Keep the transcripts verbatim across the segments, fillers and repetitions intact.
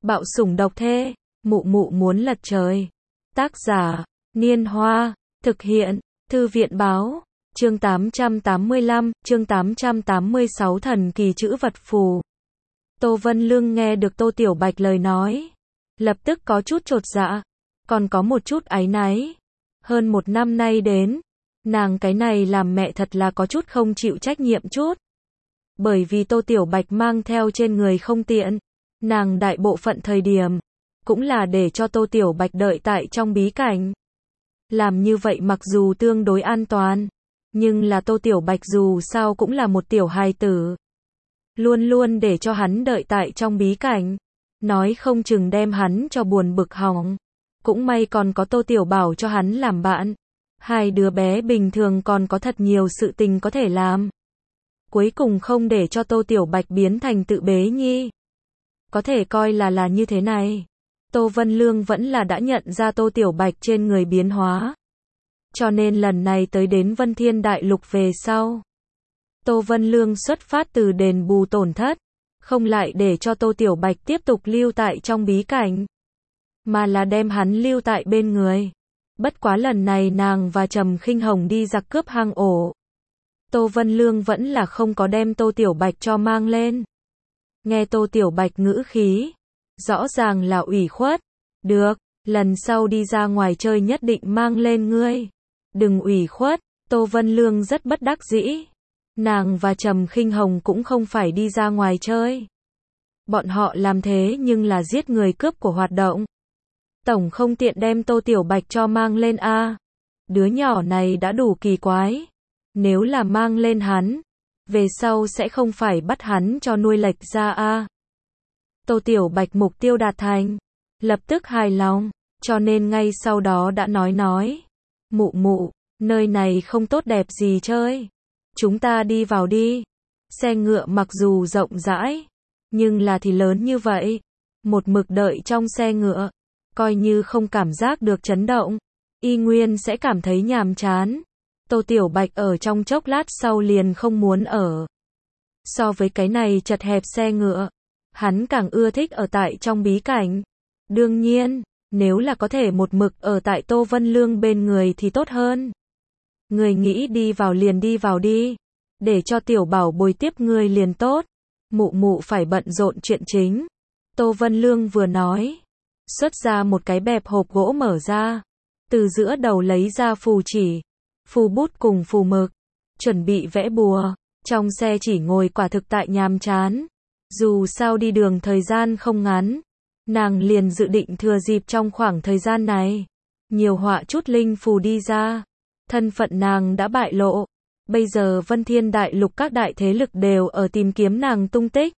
Bạo sủng độc thế, mụ mụ muốn lật trời. Tác giả, Niên Hoa, thực hiện, Thư viện báo, chương tám trăm tám mươi lăm, chương tám trăm tám mươi sáu thần kỳ chữ vật phù. Tô Vân Lương nghe được Tô Tiểu Bạch lời nói, lập tức có chút chột dạ, còn có một chút áy náy. Hơn một năm nay đến, nàng cái này làm mẹ thật là có chút không chịu trách nhiệm chút. Bởi vì Tô Tiểu Bạch mang theo trên người không tiện, nàng đại bộ phận thời điểm, cũng là để cho Tô Tiểu Bạch đợi tại trong bí cảnh. Làm như vậy mặc dù tương đối an toàn, nhưng là Tô Tiểu Bạch dù sao cũng là một tiểu hài tử. Luôn luôn để cho hắn đợi tại trong bí cảnh, nói không chừng đem hắn cho buồn bực hỏng. Cũng may còn có Tô Tiểu Bảo cho hắn làm bạn. Hai đứa bé bình thường còn có thật nhiều sự tình có thể làm. Cuối cùng không để cho Tô Tiểu Bạch biến thành tự bế nhi. Có thể coi là là như thế này. Tô Vân Lương vẫn là đã nhận ra Tô Tiểu Bạch trên người biến hóa. Cho nên lần này tới đến Vân Thiên Đại Lục về sau, Tô Vân Lương xuất phát từ đền bù tổn thất, không lại để cho Tô Tiểu Bạch tiếp tục lưu tại trong bí cảnh, mà là đem hắn lưu tại bên người. Bất quá lần này nàng và Trầm Khinh Hồng đi giặc cướp hang ổ, Tô Vân Lương vẫn là không có đem Tô Tiểu Bạch cho mang lên. Nghe Tô Tiểu Bạch ngữ khí, rõ ràng là ủy khuất. Được, lần sau đi ra ngoài chơi nhất định mang lên ngươi. Đừng ủy khuất. Tô Vân Lương rất bất đắc dĩ. Nàng và Trầm Khinh Hồng cũng không phải đi ra ngoài chơi. Bọn họ làm thế nhưng là giết người cướp của hoạt động. Tổng không tiện đem Tô Tiểu Bạch cho mang lên a. À. Đứa nhỏ này đã đủ kỳ quái. Nếu là mang lên hắn, về sau sẽ không phải bắt hắn cho nuôi lệch ra a. À. Tô Tiểu Bạch mục tiêu đạt thành, lập tức hài lòng, cho nên ngay sau đó đã nói nói. Mụ mụ, nơi này không tốt đẹp gì chơi. Chúng ta đi vào đi. Xe ngựa mặc dù rộng rãi, nhưng là thì lớn như vậy. Một mực đợi trong xe ngựa, coi như không cảm giác được chấn động, y nguyên sẽ cảm thấy nhàm chán. Tô Tiểu Bạch ở trong chốc lát sau liền không muốn ở. So với cái này chật hẹp xe ngựa, hắn càng ưa thích ở tại trong bí cảnh. Đương nhiên, nếu là có thể một mực ở tại Tô Vân Lương bên người thì tốt hơn. Người nghĩ đi vào liền đi vào đi. Để cho Tiểu Bảo bồi tiếp người liền tốt. Mụ mụ phải bận rộn chuyện chính. Tô Vân Lương vừa nói, xuất ra một cái bẹp hộp gỗ mở ra. Từ giữa đầu lấy ra phù chỉ, phù bút cùng phù mực. Chuẩn bị vẽ bùa. Trong xe chỉ ngồi quả thực tại nhàm chán. Dù sao đi đường thời gian không ngắn, nàng liền dự định thừa dịp trong khoảng thời gian này, nhiều họa chút linh phù đi ra. Thân phận nàng đã bại lộ. Bây giờ Vân Thiên Đại Lục các đại thế lực đều ở tìm kiếm nàng tung tích.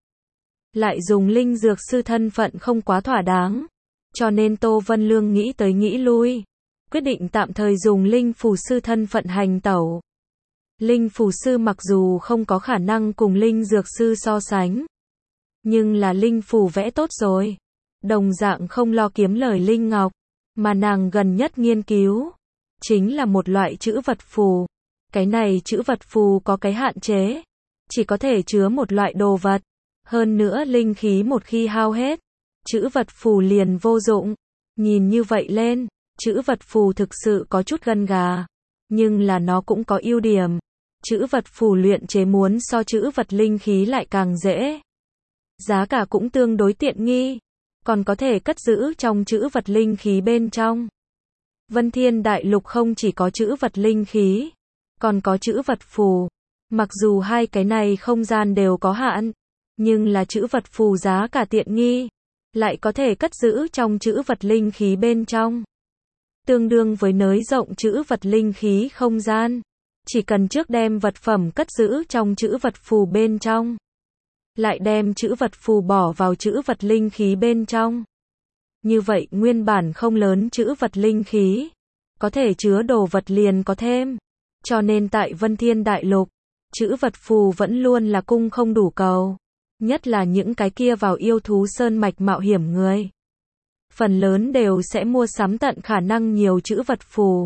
Lại dùng linh dược sư thân phận không quá thỏa đáng. Cho nên Tô Vân Lương nghĩ tới nghĩ lui, quyết định tạm thời dùng linh phù sư thân phận hành tẩu. Linh phù sư mặc dù không có khả năng cùng linh dược sư so sánh, nhưng là linh phù vẽ tốt rồi. Đồng dạng không lo kiếm lời linh ngọc, mà nàng gần nhất nghiên cứu, chính là một loại chữ vật phù. Cái này chữ vật phù có cái hạn chế, chỉ có thể chứa một loại đồ vật. Hơn nữa linh khí một khi hao hết, chữ vật phù liền vô dụng. Nhìn như vậy lên, chữ vật phù thực sự có chút gân gà, nhưng là nó cũng có ưu điểm. Chữ vật phù luyện chế muốn so chữ vật linh khí lại càng dễ. Giá cả cũng tương đối tiện nghi, còn có thể cất giữ trong chữ vật linh khí bên trong. Vân Thiên Đại Lục không chỉ có chữ vật linh khí, còn có chữ vật phù. Mặc dù hai cái này không gian đều có hạn, nhưng là chữ vật phù giá cả tiện nghi, lại có thể cất giữ trong chữ vật linh khí bên trong. Tương đương với nới rộng chữ vật linh khí không gian. Chỉ cần trước đem vật phẩm cất giữ trong chữ vật phù bên trong, lại đem chữ vật phù bỏ vào chữ vật linh khí bên trong. Như vậy nguyên bản không lớn chữ vật linh khí, có thể chứa đồ vật liền có thêm. Cho nên tại Vân Thiên Đại Lục, chữ vật phù vẫn luôn là cung không đủ cầu. Nhất là những cái kia vào yêu thú sơn mạch mạo hiểm người, phần lớn đều sẽ mua sắm tận khả năng nhiều chữ vật phù,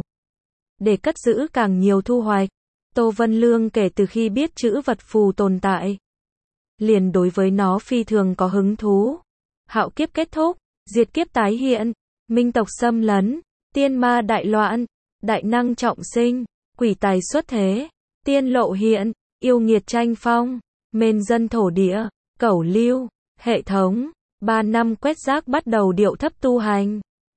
để cất giữ càng nhiều thu hoạch. Tô Vân Lương kể từ khi biết chữ vật phù tồn tại, liền đối với nó phi thường có hứng thú. hạo kiếp kết thúc, diệt kiếp tái hiện, minh tộc xâm lấn, tiên ma đại loạn, đại năng trọng sinh, quỷ tài xuất thế, tiên lộ hiện, yêu nghiệt tranh phong, mên dân thổ địa, cẩu lưu, hệ thống, ba năm quét rác bắt đầu điệu thấp tu hành.